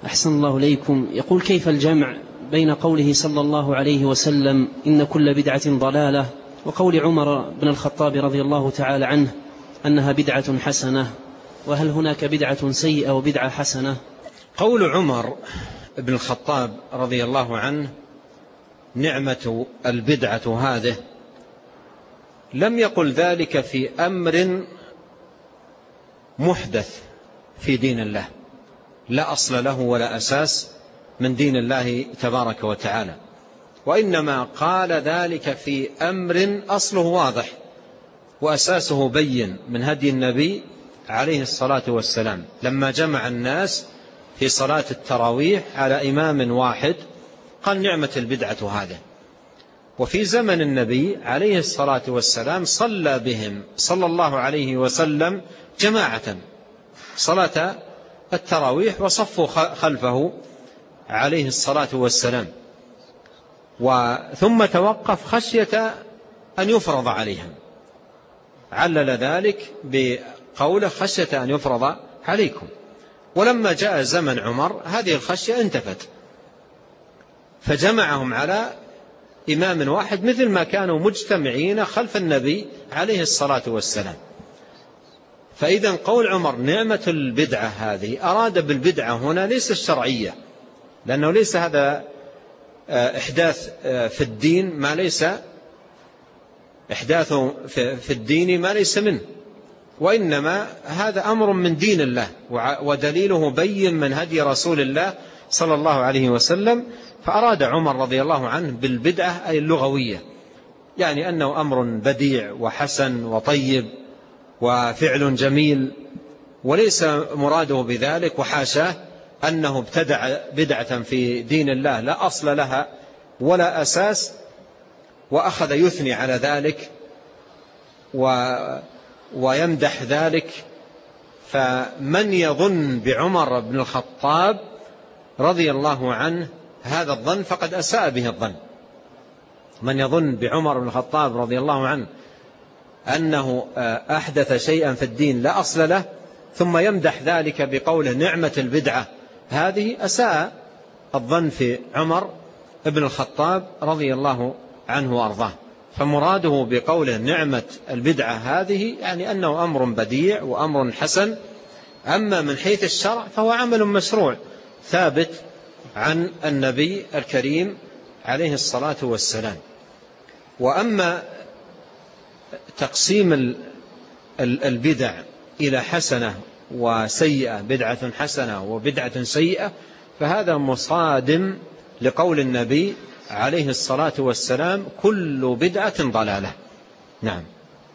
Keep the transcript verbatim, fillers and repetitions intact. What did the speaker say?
أحسن الله إليكم. يقول: كيف الجمع بين قوله صلى الله عليه وسلم إن كل بدعة ضلالة وقول عمر بن الخطاب رضي الله تعالى عنه أنها بدعة حسنة؟ وهل هناك بدعة سيئة وبدعة حسنة؟ قول عمر بن الخطاب رضي الله عنه نعمة البدعة هذه لم يقل ذلك في أمر محدث في دين الله لا أصل له ولا أساس من دين الله تبارك وتعالى، وإنما قال ذلك في أمر أصله واضح وأساسه بين من هدي النبي عليه الصلاة والسلام لما جمع الناس في صلاة التراويح على إمام واحد قال نعمة البدعة هذه. وفي زمن النبي عليه الصلاة والسلام صلى بهم صلى الله عليه وسلم جماعة صلاة التراويح وصفوا خلفه عليه الصلاة والسلام، ثم توقف خشية أن يفرض عليهم، علل ذلك بقوله خشية أن يفرض عليكم. ولما جاء زمن عمر هذه الخشية انتفت فجمعهم على إمام واحد مثل ما كانوا مجتمعين خلف النبي عليه الصلاة والسلام. فإذا قول عمر نعمة البدعة هذه أراد بالبدعة هنا ليس الشرعية، لأنه ليس هذا إحداث في الدين ما ليس إحداث في الدين ما ليس منه، وإنما هذا أمر من دين الله ودليله بين من هدي رسول الله صلى الله عليه وسلم. فأراد عمر رضي الله عنه بالبدعة أي اللغوية، يعني أنه أمر بديع وحسن وطيب وفعل جميل، وليس مراده بذلك وحاشاه أنه ابتدع بدعة في دين الله لا أصل لها ولا أساس وأخذ يثني على ذلك و ويمدح ذلك. فمن يظن بعمر بن الخطاب رضي الله عنه هذا الظن فقد أساء به الظن. من يظن بعمر بن الخطاب رضي الله عنه أنه أحدث شيئا في الدين لا أصل له ثم يمدح ذلك بقوله نعمة البدعة هذه، أساء الظن في عمر بن الخطاب رضي الله عنه وأرضاه. فمراده بقوله نعمة البدعة هذه يعني أنه أمر بديع وأمر حسن، أما من حيث الشرع فهو عمل مشروع ثابت عن النبي الكريم عليه الصلاة والسلام. وأما تقسيم البدع إلى حسنة وسيئة، بدعة حسنة وبدعة سيئة، فهذا مصادم لقول النبي عليه الصلاة والسلام كل بدعة ضلالة. نعم.